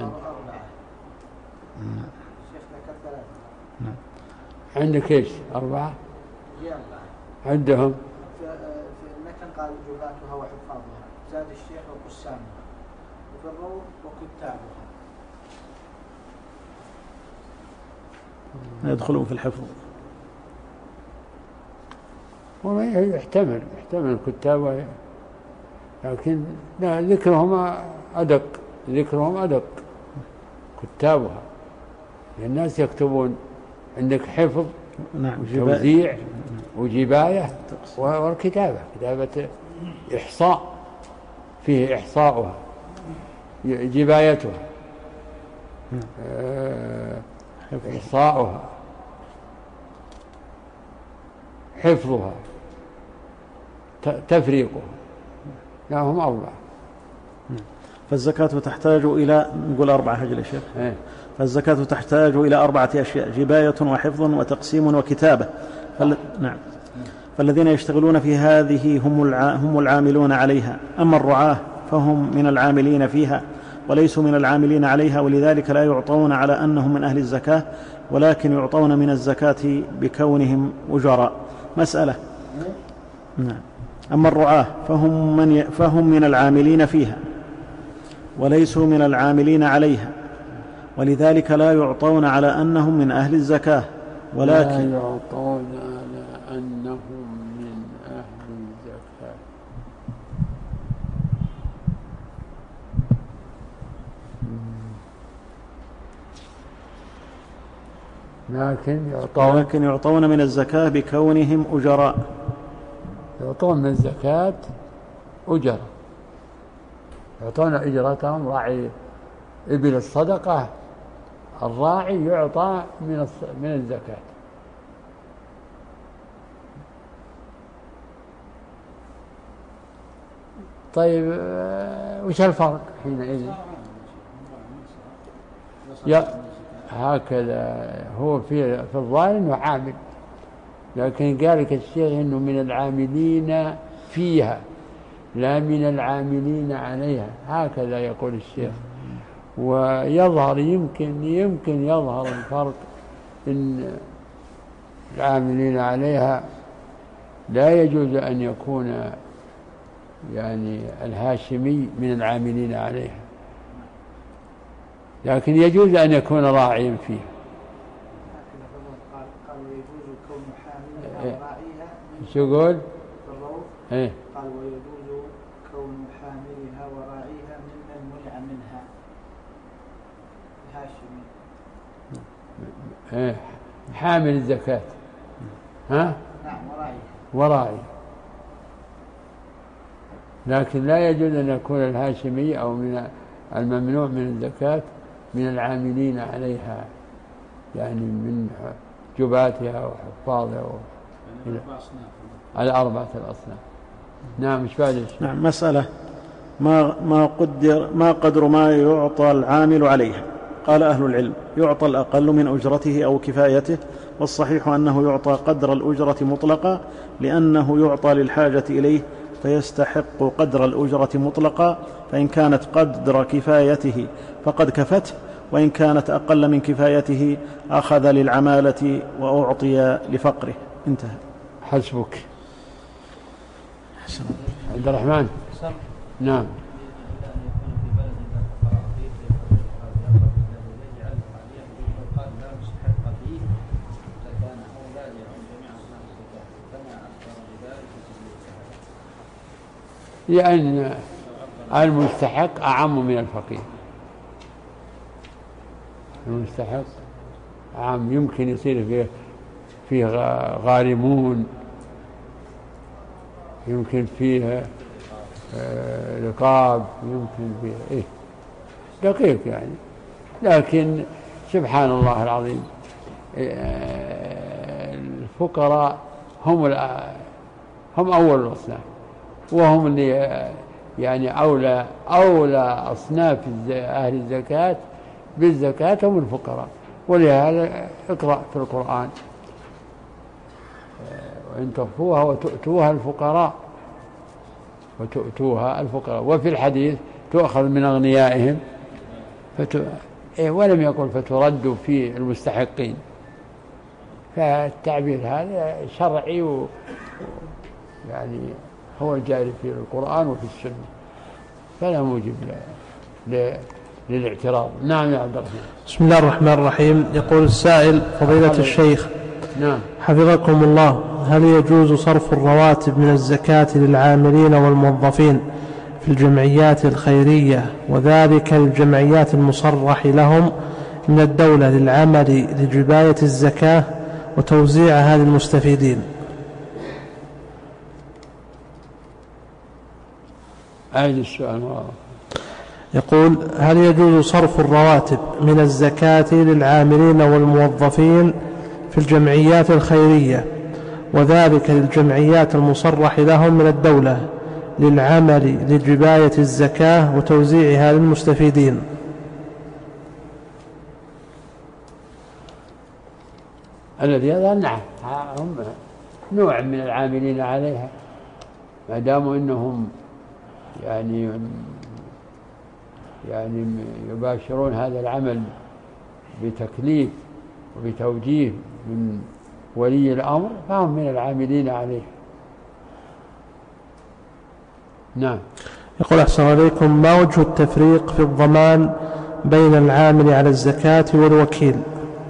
عندك ايش؟ أربعة؟ عندهم في المتن قال جباتها وحفاظها، زاد الشيخ وقسامها، وفي الروض وكتابها. يدخلون في الحفظ. وما يحتمل يحتمل الكتاب، لكن لا ذكرهم أدق ذكرهم أدق كتابها، الناس يكتبون عندك حفظ نعم وتوزيع وجباية والكتابة كتابة إحصاء فيه إحصاؤها جبايتها إحصاؤها حفظها تفريقها. لا هم أربعة. فالزكاة تحتاج إلى نقول أربعة هجل يا شيخ. فالزكاة تحتاج إلى أربعة أشياء: جباية وحفظ وتقسيم وكتابة. فال... نعم. فالذين يشتغلون في هذه هم, الع... هم العاملون عليها. أما الرعاة فهم من العاملين فيها وليسوا من العاملين عليها، ولذلك لا يعطون على أنهم من أهل الزكاة، ولكن يعطون من الزكاة بكونهم أجراء. مسألة. نعم. أما الرعاة فهم من, ي... فهم من العاملين فيها وليسوا من العاملين عليها، ولذلك لا يعطون على أنهم من أهل الزكاة، ولكن لا يعطون على أنهم من أهل الزكاة، لكن يعطون لكن يعطون من الزكاة بكونهم أجراء. يعطون من الزكاة أجر، يعطون أجرتهم. راعي إبل الصدقة الراعي يعطى من من الزكاة. طيب وش الفرق حينئذ؟ هكذا هو في في الظاهر انه عامل، لكن قال لك الشيخ انه من العاملين فيها لا من العاملين عليها، هكذا يقول الشيخ. ويظهر يمكن يمكن يظهر الفرق إن العاملين عليها لا يجوز أن يكون يعني الهاشمي من العاملين عليها، لكن يجوز أن يكون راعيا فيها. قال ويجوز كون حاملها وراعيها. شو يقول؟ إيه؟ قال ويجوز كون حاملها وراعيها ممن منع منها الهاشمي. إيه حامل الزكاة. ها؟ نعم وراعيها. وراعي، لكن لا يجوز أن يكون الهاشمي أو من الممنوع من الزكاة من العاملين عليها، يعني من جباتها وحفاظها و... على أربعة الأصناف. نعم. مش بعد الشيء. نعم. مسألة ما ما قدر ما قدر ما يعطى العامل عليها. قال أهل العلم يعطى الأقل من أجرته أو كفايته، والصحيح أنه يعطى قدر الأجرة مطلقا، لأنه يعطى للحاجة إليه فيستحق قدر الأجرة مطلقا، فإن كانت قدر كفايته فقد كفته، وإن كانت أقل من كفايته أخذ للعمالة وأعطي لفقره. انتهى. حسبك. عبد الرحمن. نعم. لأن المستحق أعم من الفقير. المستحق عام، يمكن يصير فيه فيه غارمون، يمكن فيه رقاب، يمكن فيه إيه دقيق يعني. لكن سبحان الله العظيم الفقراء هم هم أول الأصناف، وهم اللي يعني أولى أولى أصناف أهل الزكاة بالزكاة هم الفقراء. ولهذا اقرأ في القرآن وإن تخفوها وتؤتوها الفقراء وتؤتوها الفقراء، وفي الحديث تؤخذ من أغنيائهم فتو... ولم يقل فترد في المستحقين. فالتعبير هذا شرعي و... يعني هو الجاري في القرآن وفي السنة، فلا موجب ل... ل... للاعتراض. نعم يا عبد الرحمن. بسم الله الرحمن الرحيم. يقول السائل: فضيلة الشيخ نعم حفظكم الله، هل يجوز صرف الرواتب من الزكاة للعاملين والموظفين في الجمعيات الخيرية، وذلك الجمعيات المصرح لهم من الدولة للعمل لجباية الزكاة وتوزيعها للمستفيدين؟ أعيد السؤال. يقول: هل يجوز صرف الرواتب من الزكاة للعاملين والموظفين في الجمعيات الخيرية، وذلك للجمعيات المصرح لهم من الدولة للعمل لجباية الزكاة وتوزيعها للمستفيدين؟ الذي يظهر نعم هم نوع من العاملين عليها، ما داموا انهم يعني يعني يباشرون هذا العمل بتكليف وبتوجيه من ولي الأمر، فهم من العاملين عليه. نعم. يقول: أحسن عليكم، ما وجه التفريق في الضمان بين العامل على الزكاة والوكيل؟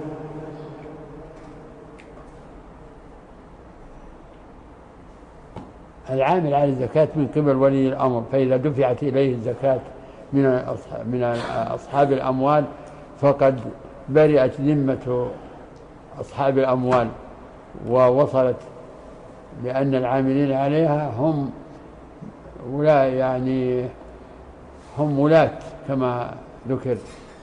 العامل على الزكاة من قبل ولي الأمر، فإذا دفعت إليه الزكاة من من أصحاب الأموال فقد برئت ذمة أصحاب الأموال ووصلت، لأن العاملين عليها هم ولا يعني هم ولاة كما ذكر،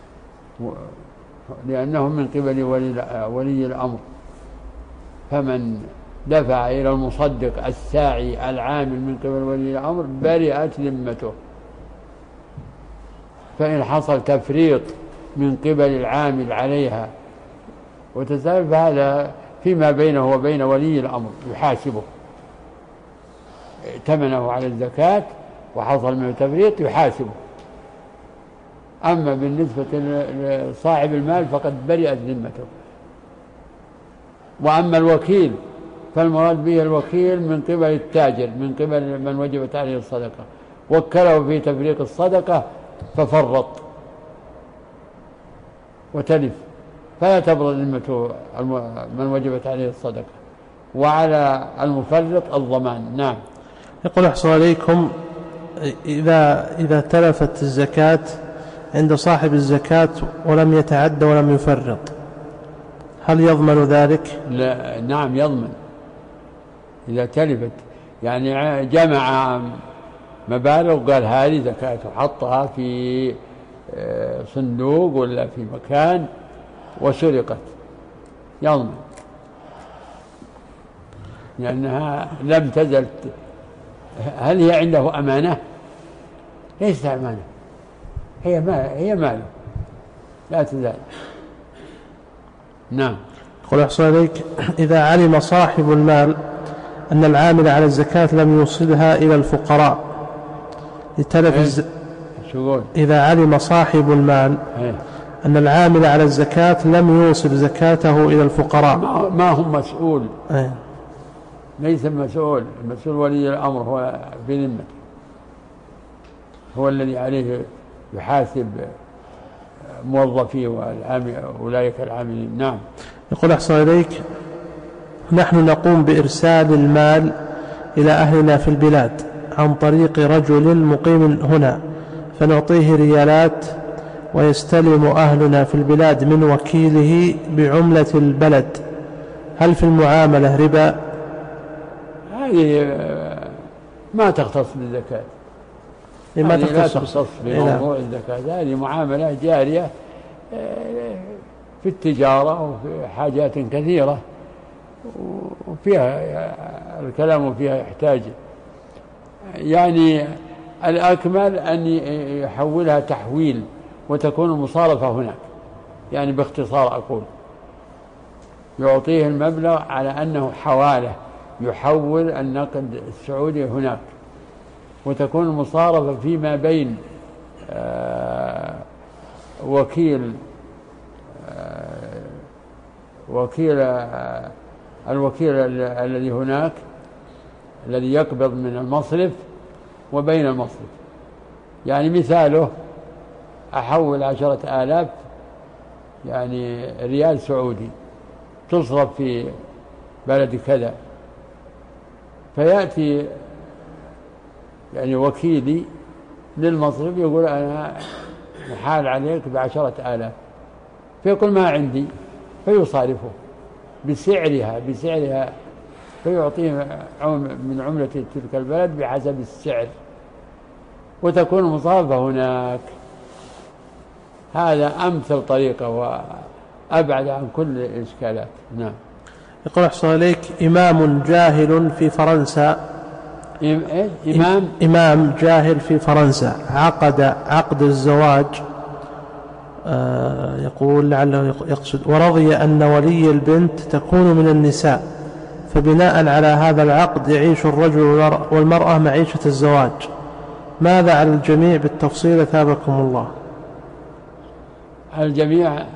لأنهم من قبل ولي, ولي الأمر. فمن دفع إلى المصدق الساعي العامل من قبل ولي الأمر برئت ذمته. فإن حصل تفريط من قبل العامل عليها وتساهل فهذا فيما بينه وبين ولي الأمر، يحاسبه. ائتمنه على الزكاة وحصل منه تفريط يحاسبه. أما بالنسبة لصاحب المال فقد برئت ذمته. وأما الوكيل فالمراد به الوكيل من قبل التاجر، من قبل من وجبت عليه الصدقة، وكله في تفريق الصدقة ففرط وتلف، فلا تبرد ذمته من وجبت عليه الصدقة، وعلى المفرط الضمان. نعم. يقول: أحسن عليكم، إذا إذا تلفت الزكاة عند صاحب الزكاة ولم يتعد ولم يفرط، هل يضمن ذلك؟ لا، نعم يضمن. إذا تلفت يعني جمع مبالغ وقال هذه زكاة وحطها في صندوق ولا في مكان وسرقت، يضمن، لأنها لم تزل. هل هي عنده أمانة؟ ليست أمانة، هي مال، هي ماله لا تزال. نعم. يقول: أحسن عليك، إذا علم صاحب المال أن العامل على الزكاة لم يوصلها إلى الفقراء لتلف الز... إذا علم صاحب المال أن العامل على الزكاة لم يوصل زكاته إلى الفقراء ما هم مسؤول. أيه. ليس مسؤول، المسؤول ولي الأمر هو بذمته، هو الذي عليه يحاسب موظفيه وأولئك العاملين. نعم. يقول أحسن إليك: نحن نقوم بإرسال المال إلى أهلنا في البلاد عن طريق رجل مقيم هنا، فنعطيه ريالات ويستلم أهلنا في البلاد من وكيله بعملة البلد، هل في المعاملة ربا؟ هذه ما تختص بالزكاة، ما لا تختص بموضوع الزكاة، هذه معاملة جارية في التجارة وفي حاجات كثيرة، وفيها الكلام فيها يحتاج يعني الأكمل أن يحولها تحويل وتكون المصارفة هناك، يعني باختصار أقول يعطيه المبلغ على أنه حوالة، يحول النقد السعودي هناك، وتكون المصارفة فيما بين آه وكيل آه وكيل آه الوكيل الذي هناك الذي يقبض من المصرف وبين المصرف. يعني مثاله أحول عشرة آلاف يعني ريال سعودي تصرف في بلد كذا، فيأتي يعني وكيلي للمصرف يقول أنا محال عليك بعشرة آلاف، فيقول ما عندي، فيصارفه بسعرها بسعرها فيعطيه من عملة تلك البلد بحسب السعر، وتكون المصارفة هناك. هذا أمثل طريقة وأبعد عن كل الإشكالات. نعم. يقول أحسن إليك: إمام جاهل في فرنسا إمام إمام جاهل في فرنسا عقد عقد الزواج، آه يقول لعله يقصد، ورضي أن ولي البنت تكون من النساء، فبناء على هذا العقد يعيش الرجل والمرأة معيشة الزواج، ماذا على الجميع بالتفصيل ثابكم الله؟ الجميع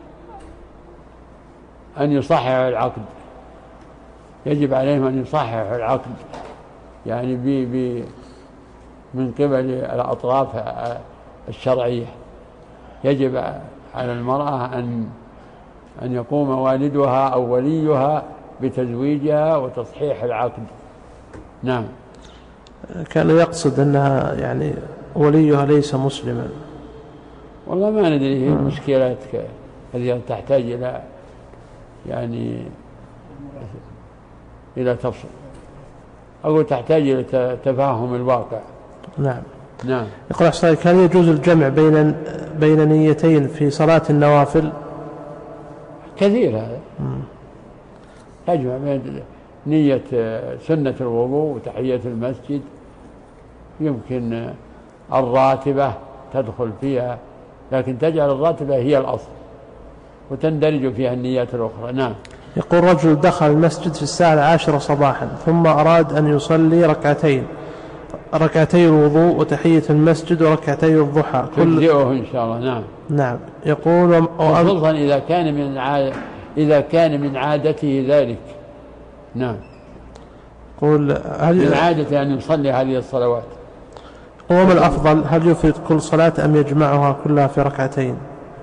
أن يصححوا العقد، يجب عليهم أن يصححوا العقد، يعني بي بي من قبل الأطراف الشرعية. يجب على المرأة أن أن يقوم والدها أو وليها بتزويجها وتصحيح العقد. نعم. كان يقصد أنها يعني وليها ليس مسلما. والله ما ندري، هي المشكلات هذه تحتاج إلى يعني إلى تفصيل، أقول تحتاج إلى تفاهم الواقع. نعم. نعم. يقول أحسن: هل يجوز الجمع بين بين نيتين في صلاة النوافل؟ كثير هذا. تجمع بين نية سنة الوضوء وتحية المسجد، يمكن الراتبة تدخل فيها، لكن تجعل الراتبة هي الأصل وتندرج فيها النيات الأخرى. نعم. يقول: رجل دخل المسجد في الساعة العاشرة صباحا ثم أراد أن يصلي ركعتين ركعتي الوضوء وتحية المسجد وركعتي الضحى، تجزئه إن شاء الله. نعم. نعم. يقول: خصوصا إذا كان من عادة إذا كان من عادته ذلك. نعم. يقول: هل من عادته أن يصلي هذه الصلوات. وما الأفضل، هل يفرد كل صلاة أم يجمعها كلها في ركعتين؟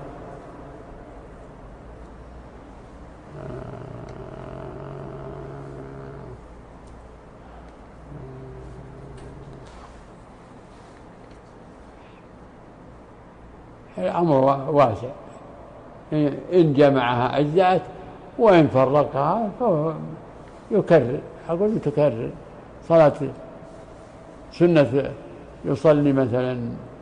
الأمر واسع، إن جمعها أجزأت وإن فرقها فهو يكرر. أقول يتكرر صلاة سنة، يصلي مثلا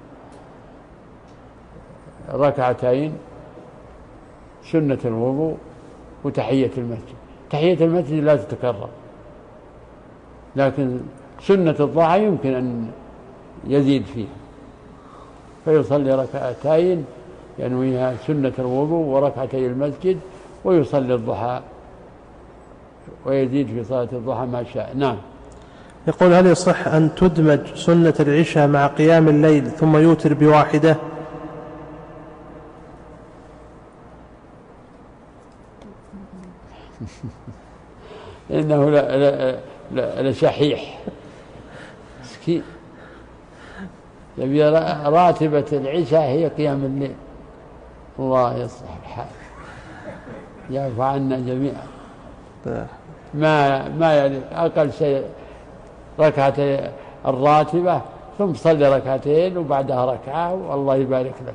ركعتين سنة الوضوء وتحية المسجد. تحية المسجد لا تتكرر، لكن سنة الضحى يمكن أن يزيد فيها، فيصلي ركعتين ينويها سنة الوضوء وركعتي المسجد، ويصلي الضحى ويزيد في صلاة الضحى ما شاء. نعم. يقول: هل يصح أن تدمج سنة العشاء مع قيام الليل ثم يوتر بواحدة؟ إنه لشحيح مسكين، يبي راتبة العشاء هي قيام الليل. الله يصلح الحال، يعفو عنا جميعا. ما ما يعني أقل شيء ركعتين الراتبة، ثم صلي ركعتين وبعدها ركعة والله يبارك لك.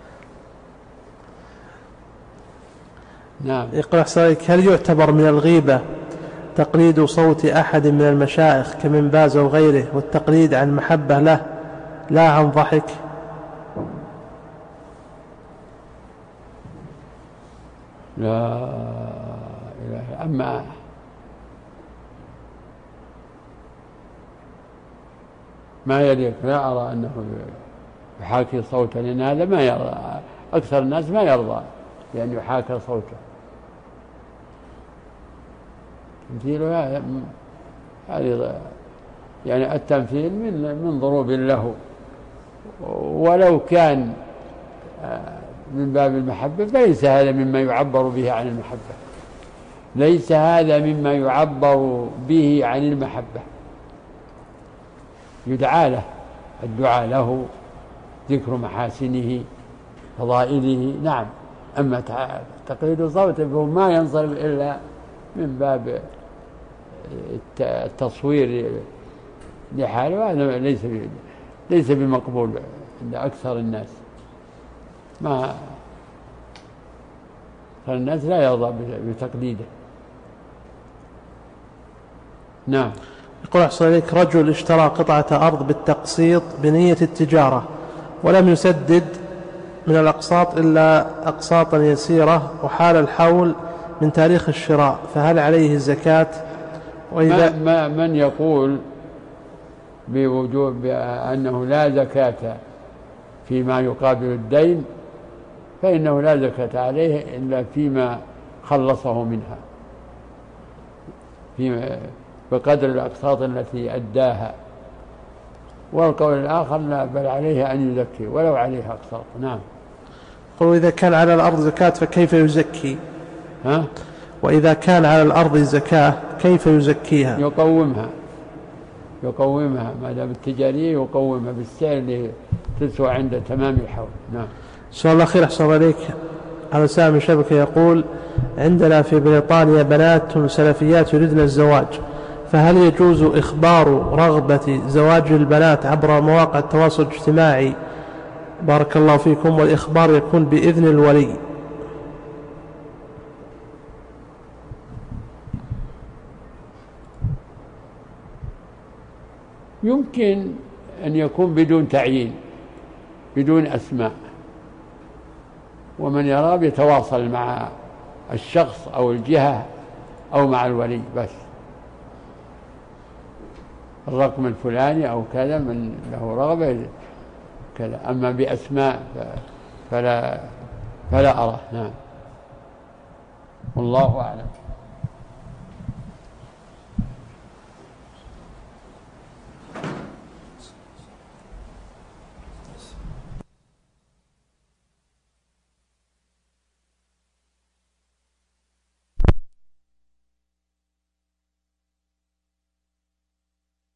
نعم. يقول: أحسن عليك، هل يعتبر من الغيبة تقليد صوت أحد من المشايخ كمن باز أو غيره والتقليد عن محبة له لا عن ضحك؟ لا إله. أما ما يليق، لا أرى أنه يحاكي صوتا، لأن هذا ما يرضى، أكثر الناس ما يرضى لأن يحاكي صوته. تمثيله هذه يعني التمثيل من من ضروب له، ولو كان من باب المحبة فليس هذا مما يعبر به عن المحبة، ليس هذا مما يعبر به عن المحبة. يدعى له الدعاء له، ذكر محاسنه فضائله، نعم. أما تقليد صوته فهو ما ينصرف إلا من باب التصوير لحاله، هذا ليس ليس بمقبول عند أكثر الناس. ما أكثر الناس لا يرضى بتقليده. نعم. يقول: أحسن عليك، رجل اشترى قطعة أرض بالتقسيط بنية التجارة ولم يسدد من الأقساط إلا أقساطا يسيرة وحال الحول من تاريخ الشراء، فهل عليه الزكاة؟ وإذا ما من يقول بوجوب أنه لا زكاة فيما يقابل الدين فإنه لا زكاة عليه إلا فيما خلصه منها، فيما بقدر الأقساط التي أداها. والقول الآخر لا، بل عليه أن يزكي ولو عليه أقساط. نعم. قل: إذا كان على الأرض زكاة فكيف يزكي؟ ها؟ وإذا كان على الأرض زكاة كيف يزكيها؟ يقومها يقومها ما دام التجارية، يقومها بالسعر اللي تسوى عند تمام الحول. نعم. سؤال الأخير أحسن عليك، على سامي من شبكة يقول: عندنا في بريطانيا بنات سلفيات يريدن الزواج، فهل يجوز إخبار رغبة زواج البنات عبر مواقع التواصل الاجتماعي بارك الله فيكم، والإخبار يكون بإذن الولي؟ يمكن أن يكون بدون تعيين، بدون أسماء، ومن يرى يتواصل مع الشخص أو الجهة أو مع الولي بس، الرقم الفلاني أو كذا من له رغبة كذا. أما بأسماء فلا فلا أرى. نعم. والله أعلم.